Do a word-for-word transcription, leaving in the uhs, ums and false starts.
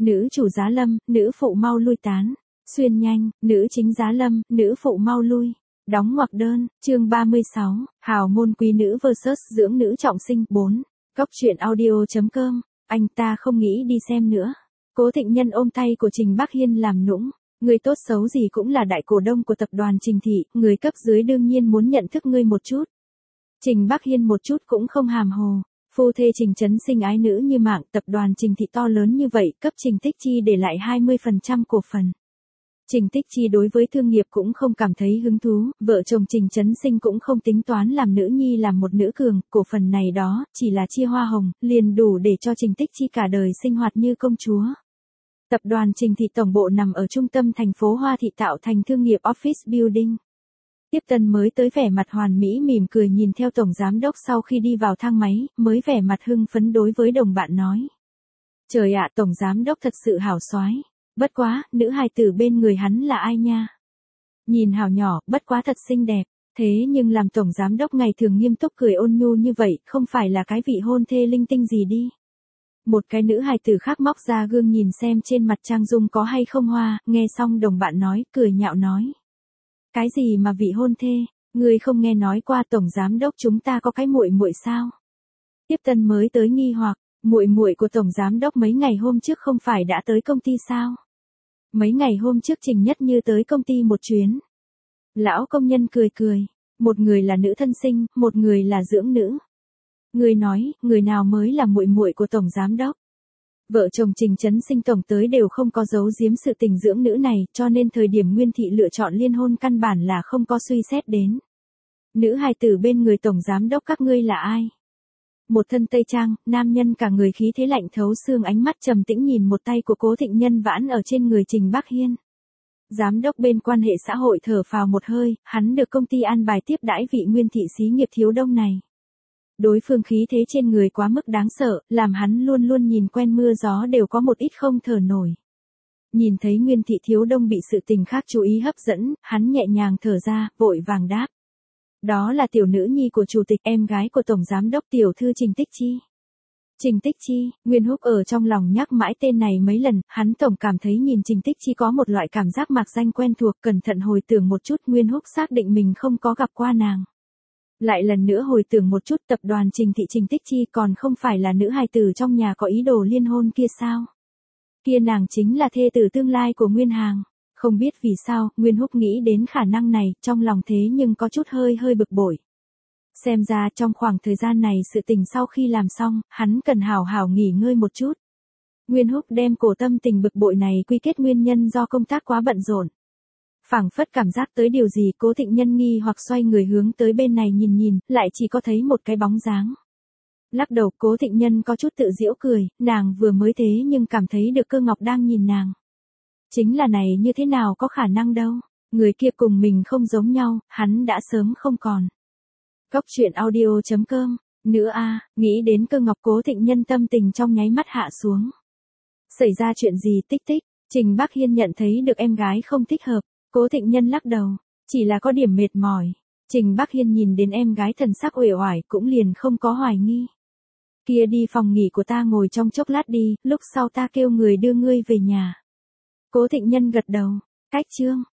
nữ chủ giá lâm, nữ phụ mau lui tán. Xuyên nhanh, nữ chính giá lâm, nữ phụ mau lui. Đóng ngoặc đơn, chương ba mươi sáu, hào môn quý nữ versus dưỡng nữ trọng sinh. bốn. Góc truyện audio.com, anh ta không nghĩ đi xem nữa. Cố Thịnh Nhân ôm tay của Trình Bắc Hiên làm nũng. Người tốt xấu gì cũng là đại cổ đông của tập đoàn Trình Thị, người cấp dưới đương nhiên muốn nhận thức ngươi một chút. Trình Bắc Hiên một chút cũng không hàm hồ. Phu thê Trình Trấn Sinh ái nữ như mạng, tập đoàn Trình Thị to lớn như vậy, cấp Trình Tích Chi để lại hai mươi phần trăm cổ phần. Trình Tích Chi đối với thương nghiệp cũng không cảm thấy hứng thú, vợ chồng Trình Trấn Sinh cũng không tính toán làm nữ nhi làm một nữ cường, cổ phần này đó, chỉ là chia hoa hồng, liền đủ để cho Trình Tích Chi cả đời sinh hoạt như công chúa. Tập đoàn Trình Thị tổng bộ nằm ở trung tâm thành phố Hoa Thị tạo thành thương nghiệp office building. Tiếp tân mới tới vẻ mặt hoàn mỹ mỉm cười nhìn theo tổng giám đốc sau khi đi vào thang máy, mới vẻ mặt hưng phấn đối với đồng bạn nói. Trời ạ, tổng giám đốc thật sự hảo soái. Bất quá, nữ hài tử bên người hắn là ai nha? Nhìn hào nhỏ, bất quá thật xinh đẹp. Thế nhưng làm tổng giám đốc ngày thường nghiêm túc cười ôn nhu như vậy, không phải là cái vị hôn thê linh tinh gì đi. Một cái nữ hài tử khác móc ra gương nhìn xem trên mặt Trang Dung có hay không hoa, nghe xong đồng bạn nói, cười nhạo nói. Cái gì mà vị hôn thê, người không nghe nói qua tổng giám đốc chúng ta có cái muội muội sao? Tiếp tân mới tới nghi hoặc, muội muội của tổng giám đốc mấy ngày hôm trước không phải đã tới công ty sao? Mấy ngày hôm trước Trình Nhất Như tới công ty một chuyến. Lão công nhân cười cười, một người là nữ thân sinh, một người là dưỡng nữ. Người nói, người nào mới là muội muội của tổng giám đốc? Vợ chồng Trình Trấn Sinh tổng tới đều không có giấu giếm sự tình dưỡng nữ này, cho nên thời điểm Nguyên Thị lựa chọn liên hôn căn bản là không có suy xét đến. Nữ hài tử bên người tổng giám đốc các ngươi là ai? Một thân tây trang, nam nhân cả người khí thế lạnh thấu xương, ánh mắt trầm tĩnh nhìn một tay của Cố Thịnh Nhân vãn ở trên người Trình Bắc Hiên. Giám đốc bên quan hệ xã hội thở phào một hơi, hắn được công ty an bài tiếp đãi vị Nguyên Thị xí nghiệp thiếu đông này. Đối phương khí thế trên người quá mức đáng sợ, làm hắn luôn luôn nhìn quen mưa gió đều có một ít không thở nổi. Nhìn thấy Nguyên Thị thiếu đông bị sự tình khác chú ý hấp dẫn, hắn nhẹ nhàng thở ra, vội vàng đáp. Đó là tiểu nữ nhi của chủ tịch, em gái của tổng giám đốc tiểu thư Trình Tích Chi. Trình Tích Chi, Nguyên Húc ở trong lòng nhắc mãi tên này mấy lần, hắn tổng cảm thấy nhìn Trình Tích Chi có một loại cảm giác mạc danh quen thuộc, cẩn thận hồi tưởng một chút, Nguyên Húc xác định mình không có gặp qua nàng. Lại lần nữa hồi tưởng một chút, tập đoàn Trình Thị Trình Tích Chi còn không phải là nữ hài tử trong nhà có ý đồ liên hôn kia sao? Kia nàng chính là thê tử tương lai của Nguyên Hàng. Không biết vì sao, Nguyên Húc nghĩ đến khả năng này, trong lòng thế nhưng có chút hơi hơi bực bội. Xem ra trong khoảng thời gian này sự tình sau khi làm xong, hắn cần hào hào nghỉ ngơi một chút. Nguyên Húc đem cổ tâm tình bực bội này quy kết nguyên nhân do công tác quá bận rộn. Phảng phất cảm giác tới điều gì, Cố Thịnh Nhân nghi hoặc xoay người hướng tới bên này nhìn nhìn, lại chỉ có thấy một cái bóng dáng. Lắc đầu, Cố Thịnh Nhân có chút tự giễu cười, nàng vừa mới thế nhưng cảm thấy được Cơ Ngọc đang nhìn nàng. Chính là này như thế nào có khả năng đâu, người kia cùng mình không giống nhau, hắn đã sớm không còn. Góc truyện audio.com, nữa a, nghĩ đến Cơ Ngọc, Cố Thịnh Nhân tâm tình trong nháy mắt hạ xuống. Xảy ra chuyện gì? Tích tích, Trình Bắc Hiên nhận thấy được em gái không thích hợp, Cố Thịnh Nhân lắc đầu, chỉ là có điểm mệt mỏi. Trình Bắc Hiên nhìn đến em gái thần sắc uể oải cũng liền không có hoài nghi. Kia đi phòng nghỉ của ta ngồi trong chốc lát đi, lúc sau ta kêu người đưa ngươi về nhà. Cố Thịnh Nhân gật đầu, cách chương.